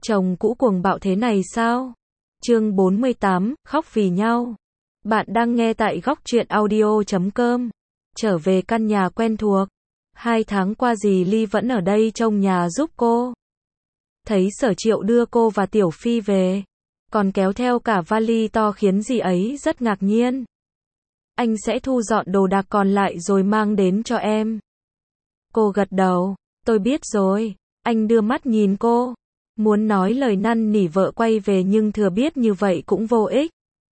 Chồng cũ cuồng bạo thế này sao? Chương 48, khóc vì nhau. Bạn đang nghe tại góc truyện audio.com. Trở về căn nhà quen thuộc. 2 tháng qua dì Ly vẫn ở đây trông nhà giúp cô. Thấy Sở Triệu đưa cô và Tiểu Phi về, còn kéo theo cả vali to khiến dì ấy rất ngạc nhiên. Anh sẽ thu dọn đồ đạc còn lại rồi mang đến cho em. Cô gật đầu, tôi biết rồi. Anh đưa mắt nhìn cô, muốn nói lời năn nỉ vợ quay về nhưng thừa biết như vậy cũng vô ích.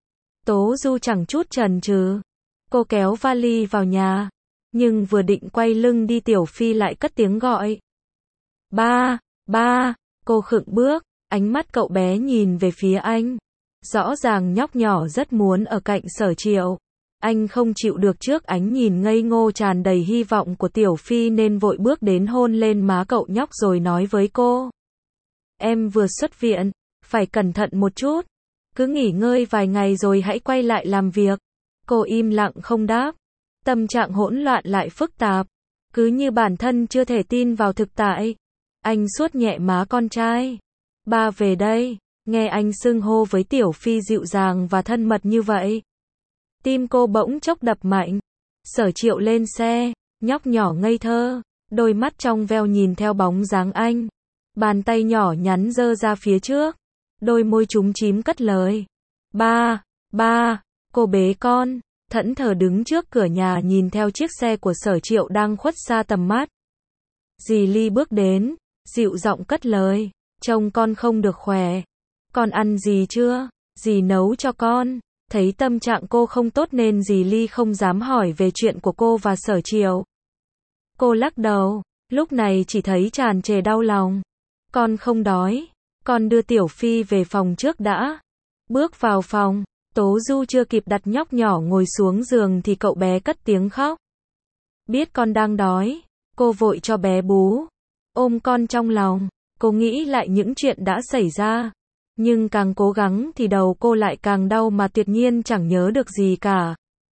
Tố Du chẳng chút chần chừ. Cô kéo vali vào nhà, nhưng vừa định quay lưng đi Tiểu Phi lại cất tiếng gọi. Ba, ba, cô khựng bước, ánh mắt cậu bé nhìn về phía anh. Rõ ràng nhóc nhỏ rất muốn ở cạnh Sở Triệu. Anh không chịu được trước ánh nhìn ngây ngô tràn đầy hy vọng của Tiểu Phi nên vội bước đến hôn lên má cậu nhóc rồi nói với cô. Em vừa xuất viện, phải cẩn thận một chút. Cứ nghỉ ngơi vài ngày rồi hãy quay lại làm việc. Cô im lặng không đáp. Tâm trạng hỗn loạn lại phức tạp. Cứ như bản thân chưa thể tin vào thực tại. Anh vuốt nhẹ má con trai. Ba về đây. Nghe anh xưng hô với Tiểu Phi dịu dàng và thân mật như vậy. Tim cô bỗng chốc đập mạnh. Sở Triệu lên xe, nhóc nhỏ ngây thơ, đôi mắt trong veo nhìn theo bóng dáng anh. Bàn tay nhỏ nhắn giơ ra phía trước, đôi môi chúm chím cất lời. Ba, ba, cô bế con, thẫn thờ đứng trước cửa nhà nhìn theo chiếc xe của Sở Triệu đang khuất xa tầm mắt. Dì Ly bước đến, dịu giọng cất lời, trông con không được khỏe. Con ăn gì chưa? Dì nấu cho con. Thấy tâm trạng cô không tốt nên dì Ly không dám hỏi về chuyện của cô và Sở Triệu. Cô lắc đầu, lúc này chỉ thấy tràn trề đau lòng. Con không đói, con đưa Tiểu Phi về phòng trước đã. Bước vào phòng, Tố Du chưa kịp đặt nhóc nhỏ ngồi xuống giường thì cậu bé cất tiếng khóc. Biết con đang đói, cô vội cho bé bú. Ôm con trong lòng, cô nghĩ lại những chuyện đã xảy ra. Nhưng càng cố gắng thì đầu cô lại càng đau mà tuyệt nhiên chẳng nhớ được gì cả.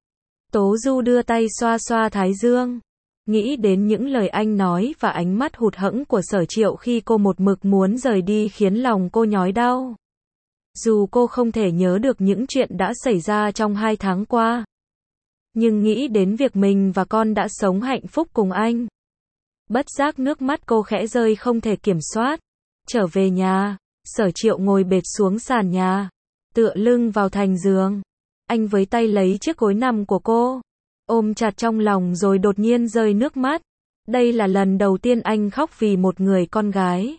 Tố Du đưa tay xoa xoa thái dương. Nghĩ đến những lời anh nói và ánh mắt hụt hẫng của Sở Triệu khi cô một mực muốn rời đi khiến lòng cô nhói đau. Dù cô không thể nhớ được những chuyện đã xảy ra trong 2 tháng qua. Nhưng nghĩ đến việc mình và con đã sống hạnh phúc cùng anh. Bất giác nước mắt cô khẽ rơi không thể kiểm soát. Trở về nhà. Sở Triệu ngồi bệt xuống sàn nhà, tựa lưng vào thành giường. Anh với tay lấy chiếc gối nằm của cô, ôm chặt trong lòng rồi đột nhiên rơi nước mắt. Đây là lần đầu tiên anh khóc vì một người con gái.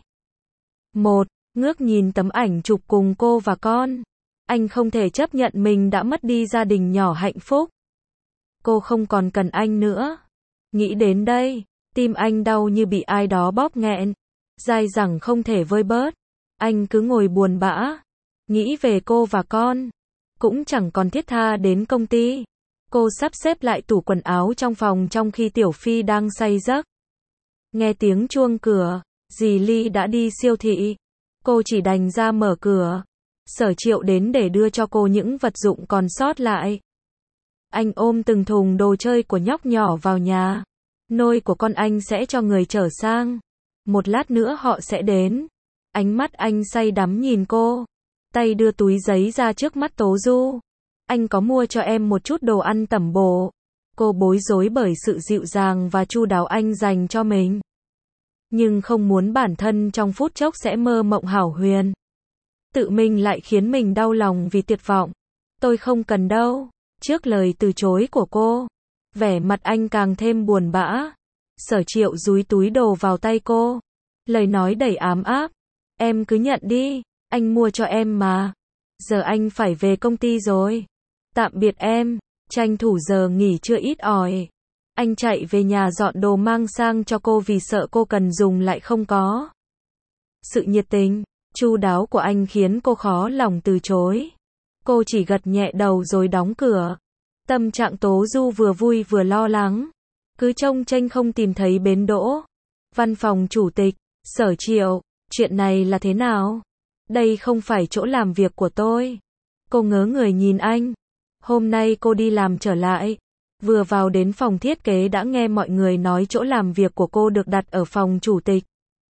Ngước nhìn tấm ảnh chụp cùng cô và con. Anh không thể chấp nhận mình đã mất đi gia đình nhỏ hạnh phúc. Cô không còn cần anh nữa. Nghĩ đến đây, tim anh đau như bị ai đó bóp nghẹn, dai dẳng không thể vơi bớt. Anh cứ ngồi buồn bã, nghĩ về cô và con, cũng chẳng còn thiết tha đến công ty. Cô sắp xếp lại tủ quần áo trong phòng trong khi Tiểu Phi đang say giấc. Nghe tiếng chuông cửa, dì Ly đã đi siêu thị. Cô chỉ đành ra mở cửa. Sở Triệu đến để đưa cho cô những vật dụng còn sót lại. Anh ôm từng thùng đồ chơi của nhóc nhỏ vào nhà. Nôi của con anh sẽ cho người chở sang. Một lát nữa họ sẽ đến. Ánh mắt anh say đắm nhìn cô. Tay đưa túi giấy ra trước mắt Tố Du. Anh có mua cho em một chút đồ ăn tẩm bổ. Cô bối rối bởi sự dịu dàng và chu đáo anh dành cho mình. Nhưng không muốn bản thân trong phút chốc sẽ mơ mộng hão huyền. Tự mình lại khiến mình đau lòng vì tuyệt vọng. Tôi không cần đâu. Trước lời từ chối của cô, vẻ mặt anh càng thêm buồn bã. Sở Triệu dúi túi đồ vào tay cô. Lời nói đầy ám áp. Em cứ nhận đi, anh mua cho em mà. Giờ anh phải về công ty rồi. Tạm biệt em, tranh thủ giờ nghỉ trưa ít ỏi. Anh chạy về nhà dọn đồ mang sang cho cô vì sợ cô cần dùng lại không có. Sự nhiệt tình, chu đáo của anh khiến cô khó lòng từ chối. Cô chỉ gật nhẹ đầu rồi đóng cửa. Tâm trạng Tố Du vừa vui vừa lo lắng. Cứ trông chênh không tìm thấy bến đỗ. Văn phòng chủ tịch, Sở Triệu. Chuyện này là thế nào? Đây không phải chỗ làm việc của tôi. Cô ngớ người nhìn anh. Hôm nay cô đi làm trở lại. Vừa vào đến phòng thiết kế đã nghe mọi người nói chỗ làm việc của cô được đặt ở phòng chủ tịch.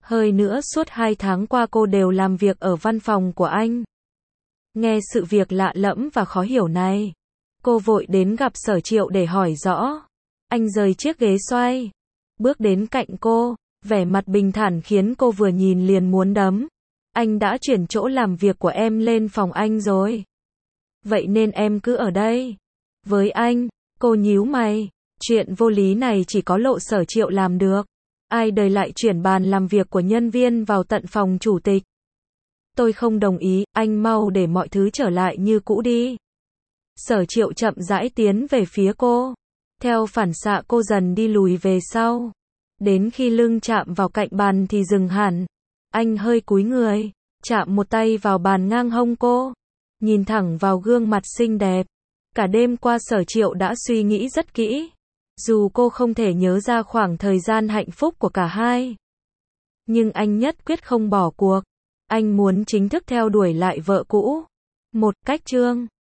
Hơi nữa suốt 2 tháng qua cô đều làm việc ở văn phòng của anh. Nghe sự việc lạ lẫm và khó hiểu này, cô vội đến gặp Sở Triệu để hỏi rõ. Anh rời chiếc ghế xoay, bước đến cạnh cô, vẻ mặt bình thản khiến cô vừa nhìn liền muốn đấm. Anh đã chuyển chỗ làm việc của em lên phòng anh rồi. Vậy nên em cứ ở đây. Với anh, cô nhíu mày. Chuyện vô lý này chỉ có Lộ Sở Triệu làm được. Ai đời lại chuyển bàn làm việc của nhân viên vào tận phòng chủ tịch. Tôi không đồng ý, anh mau để mọi thứ trở lại như cũ đi. Sở Triệu chậm rãi tiến về phía cô. Theo phản xạ cô dần đi lùi về sau. Đến khi lưng chạm vào cạnh bàn thì dừng hẳn. Anh hơi cúi người, chạm một tay vào bàn ngang hông cô. Nhìn thẳng vào gương mặt xinh đẹp. Cả đêm qua Sở Triệu đã suy nghĩ rất kỹ. Dù cô không thể nhớ ra khoảng thời gian hạnh phúc của cả hai. Nhưng anh nhất quyết không bỏ cuộc. Anh muốn chính thức theo đuổi lại vợ cũ. Một cách chương